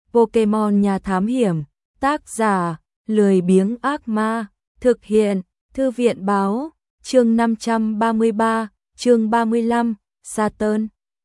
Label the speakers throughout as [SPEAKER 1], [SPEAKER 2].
[SPEAKER 1] Pokemon nhà thám hiểm, tác giả, lười biếng ác ma, thực hiện, thư viện báo, chương 533, chương 35, Saturn.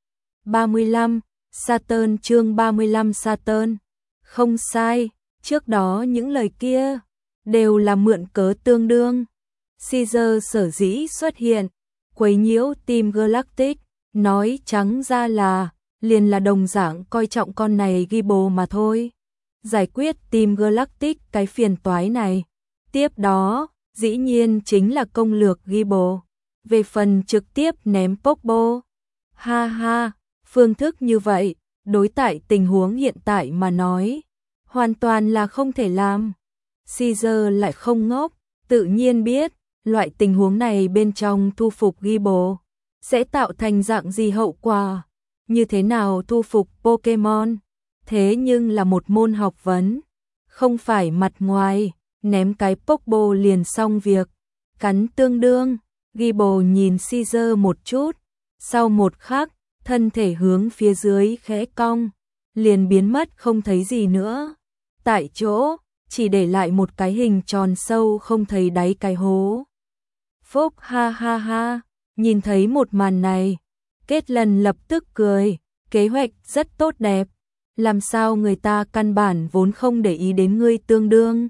[SPEAKER 1] 35, Saturn chương 35 Saturn. Không sai, trước đó những lời kia đều là mượn cớ tương đương. Caesar sở dĩ xuất hiện, quấy nhiễu Team Galactic, nói trắng ra là liền là đồng dạng coi trọng con này Gible mà thôi. Giải quyết Team Galactic cái phiền toái này. Tiếp đó, dĩ nhiên chính là công lược Gible. Về phần trực tiếp ném Pokeball. Ha ha, phương thức như vậy, đối tại tình huống hiện tại mà nói, hoàn toàn là không thể làm. Caesar lại không ngốc, tự nhiên biết, loại tình huống này bên trong thu phục Gible sẽ tạo thành dạng gì hậu quả. Như thế nào thu phục Pokemon, thế nhưng là một môn học vấn, không phải mặt ngoài, ném cái Pokeball liền xong việc. Cắn tương đương, Gible nhìn Caesar một chút, sau một khắc, thân thể hướng phía dưới khẽ cong, liền biến mất không thấy gì nữa. Tại chỗ, chỉ để lại một cái hình tròn sâu không thấy đáy cái hố. Phúc ha ha ha, nhìn thấy một màn này, Kết Lần lập tức cười, kế hoạch rất tốt đẹp, làm sao người ta căn bản vốn không để ý đến ngươi tương đương.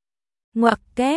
[SPEAKER 1] Ngoặc kép,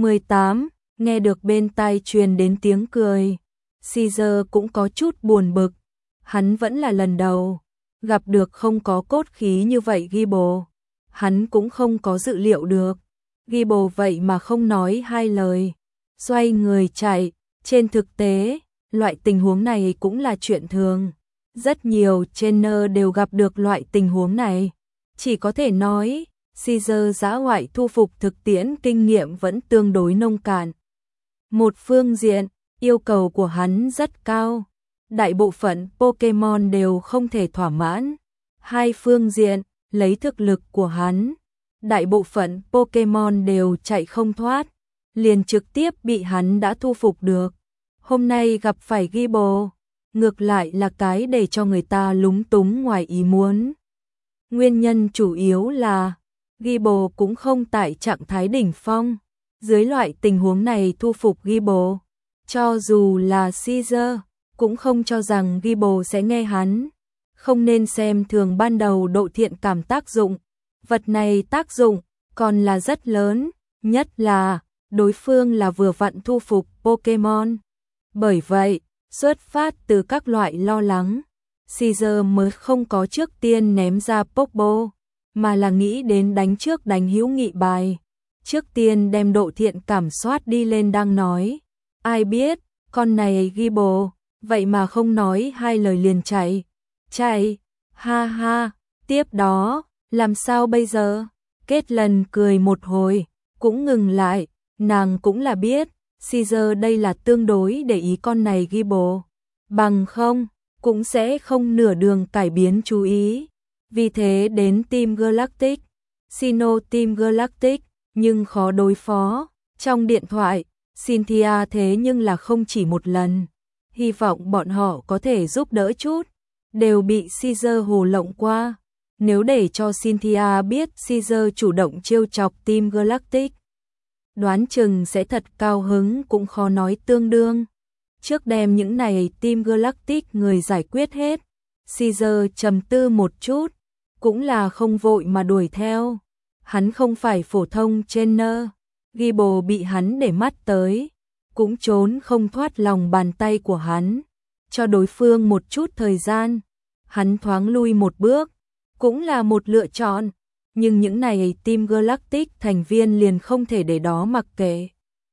[SPEAKER 1] 18, nghe được bên tai truyền đến tiếng cười, Caesar cũng có chút buồn bực, hắn vẫn là lần đầu gặp được không có cốt khí như vậy Gible, hắn cũng không có dự liệu được. Gible vậy mà không nói hai lời, xoay người chạy. Trên thực tế, loại tình huống này cũng là chuyện thường. Rất nhiều trainer đều gặp được loại tình huống này. Chỉ có thể nói, Caesar dã ngoại thu phục thực tiễn kinh nghiệm vẫn tương đối nông cạn. Một phương diện, yêu cầu của hắn rất cao. Đại bộ phận Pokemon đều không thể thỏa mãn. Hai phương diện, lấy thực lực của hắn, đại bộ phận Pokemon đều chạy không thoát, liền trực tiếp bị hắn đã thu phục được. Hôm nay gặp phải Gible, ngược lại là cái để cho người ta lúng túng ngoài ý muốn. Nguyên nhân chủ yếu là Gible cũng không tại trạng thái đỉnh phong. Dưới loại tình huống này thu phục Gible, cho dù là Caesar, cũng không cho rằng Gible sẽ nghe hắn. Không nên xem thường ban đầu độ thiện cảm tác dụng. Vật này tác dụng còn là rất lớn, nhất là đối phương là vừa vặn thu phục Pokemon. Bởi vậy, xuất phát từ các loại lo lắng, Caesar mới không có trước tiên ném ra Pokeball, mà là nghĩ đến đánh trước đánh hữu nghị bài. Trước tiên đem độ thiện cảm soát đi lên đang nói. Ai biết, con này Gible, vậy mà không nói hai lời liền chạy. Chạy, ha ha, tiếp đó, làm sao bây giờ? Kết Lần cười một hồi, cũng ngừng lại, nàng cũng là biết, Caesar đây là tương đối để ý con này Gible. Bằng không, cũng sẽ không nửa đường cải biến chú ý. Vì thế đến Team Galactic, Sinnoh Team Galactic, nhưng khó đối phó. Trong điện thoại, Cynthia thế nhưng là không chỉ một lần. Hy vọng bọn họ có thể giúp đỡ chút. Đều bị Caesar hồ lộng qua. Nếu để cho Cynthia biết Caesar chủ động trêu chọc Team Galactic, đoán chừng sẽ thật cao hứng cũng khó nói tương đương. Trước đem những này Team Galactic người giải quyết hết, Caesar trầm tư một chút, cũng là không vội mà đuổi theo. Hắn không phải phổ thông trainer, Gible bị hắn để mắt tới, cũng trốn không thoát lòng bàn tay của hắn. Cho đối phương một chút thời gian, hắn thoáng lui một bước, cũng là một lựa chọn. Nhưng những này Team Galactic thành viên liền không thể để đó mặc kệ.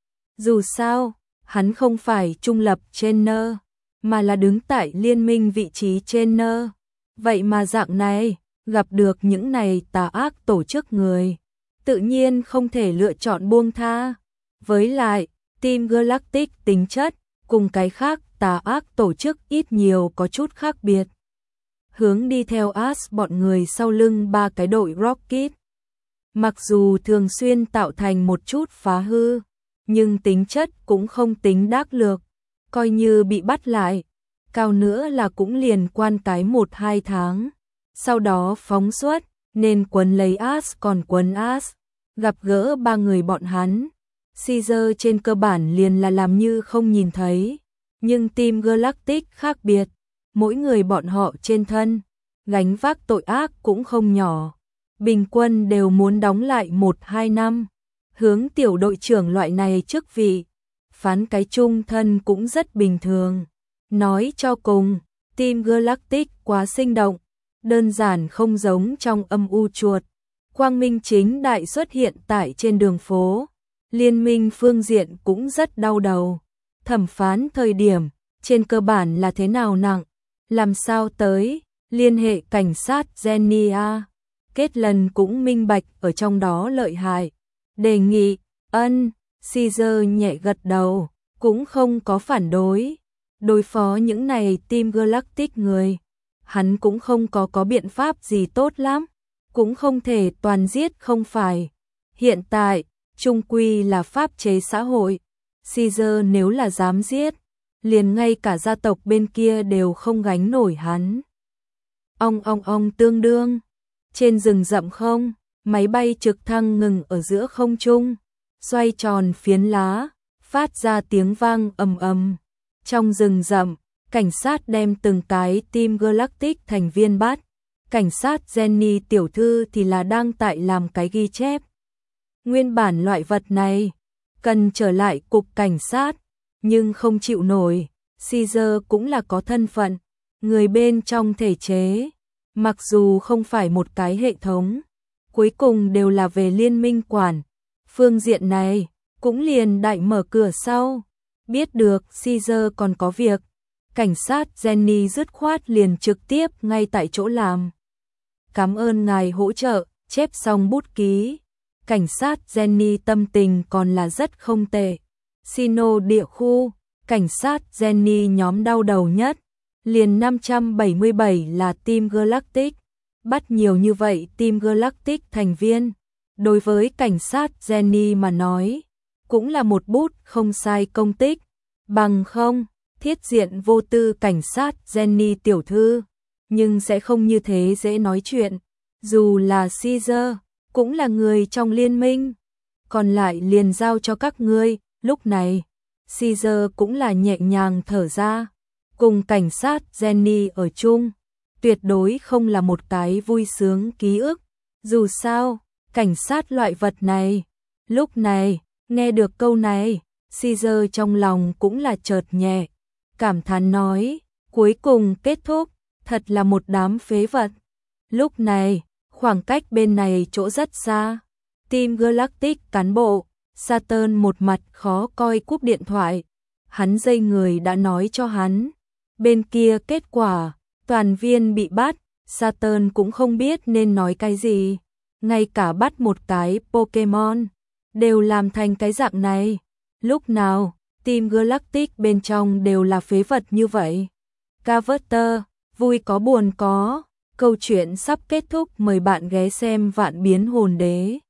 [SPEAKER 1] Dù sao, hắn không phải trung lập trainer, mà là đứng tại liên minh vị trí trainer. Vậy mà dạng này, gặp được những này tà ác tổ chức người, tự nhiên không thể lựa chọn buông tha. Với lại, Team Galactic tính chất, cùng cái khác tà ác tổ chức ít nhiều có chút khác biệt. Hướng đi theo Ash bọn người sau lưng ba cái đội Rocket. Mặc dù thường xuyên tạo thành một chút phá hư, nhưng tính chất cũng không tính đắc lược, coi như bị bắt lại, cao nữa là cũng liền quan cái 1-2 tháng, sau đó phóng xuất, nên quấn lấy Ash còn quấn Ash. Gặp gỡ ba người bọn hắn, Caesar trên cơ bản liền là làm như không nhìn thấy. Nhưng Team Galactic khác biệt, mỗi người bọn họ trên thân, gánh vác tội ác cũng không nhỏ. Bình quân đều muốn đóng lại 1-2 năm. Hướng tiểu đội trưởng loại này chức vị, phán cái chung thân cũng rất bình thường. Nói cho cùng, Team Galactic quá sinh động, đơn giản không giống trong âm u chuột. Quang minh chính đại xuất hiện tại trên đường phố. Liên minh phương diện cũng rất đau đầu. Thẩm phán thời điểm, trên cơ bản là thế nào nặng, làm sao tới, liên hệ cảnh sát Genia. Kết lần cũng minh bạch ở trong đó lợi hại. Đề nghị, Caesar nhẹ gật đầu, cũng không có phản đối. Đối phó những này Team Galactic người, hắn cũng không có biện pháp gì tốt lắm, cũng không thể toàn giết không phải. Hiện tại, chung quy là pháp chế xã hội, Caesar nếu là dám giết, liền ngay cả gia tộc bên kia đều không gánh nổi hắn. Ong tương đương, trên rừng rậm không, máy bay trực thăng ngừng ở giữa không trung, xoay tròn phiến lá, phát ra tiếng vang ầm ầm. Trong rừng rậm, cảnh sát đem từng cái Team Galactic thành viên bắt. Cảnh sát Jenny tiểu thư thì là đang tại làm cái ghi chép. Nguyên bản loại vật này cần trở lại cục cảnh sát, nhưng không chịu nổi. Caesar cũng là có thân phận, người bên trong thể chế, mặc dù không phải một cái hệ thống, cuối cùng đều là về liên minh quản. Phương diện này cũng liền đại mở cửa sau. Biết được Caesar còn có việc, cảnh sát Jenny dứt khoát liền trực tiếp ngay tại chỗ làm. Cảm ơn ngài hỗ trợ, chép xong bút ký. Cảnh sát Jenny tâm tình còn là rất không tệ. Sino địa khu, cảnh sát Jenny nhóm đau đầu nhất. Liền 577 là Team Galactic. Bắt nhiều như vậy Team Galactic thành viên. Đối với cảnh sát Jenny mà nói, cũng là một bút không sai công tích. Bằng không, thiết diện vô tư cảnh sát Jenny tiểu thư, nhưng sẽ không như thế dễ nói chuyện. Dù là Caesar, cũng là người trong liên minh, còn lại liền giao cho các ngươi. Lúc này, Caesar cũng là nhẹ nhàng thở ra, cùng cảnh sát Jenny ở chung, tuyệt đối không là một cái vui sướng ký ức. Dù sao, cảnh sát loại vật này, lúc này, nghe được câu này, Caesar trong lòng cũng là chợt nhẹ, cảm thán nói, cuối cùng kết thúc, thật là một đám phế vật. Lúc này, khoảng cách bên này chỗ rất xa, Team Galactic cán bộ, Saturn một mặt khó coi cúp điện thoại, hắn dây người đã nói cho hắn, bên kia kết quả, toàn viên bị bắt, Saturn cũng không biết nên nói cái gì, ngay cả bắt một cái Pokemon, đều làm thành cái dạng này. Lúc nào, Team Galactic bên trong đều là phế vật như vậy. Carter, vui có buồn có, câu chuyện sắp kết thúc, mời bạn ghé xem Vạn Biến Hồn Đế.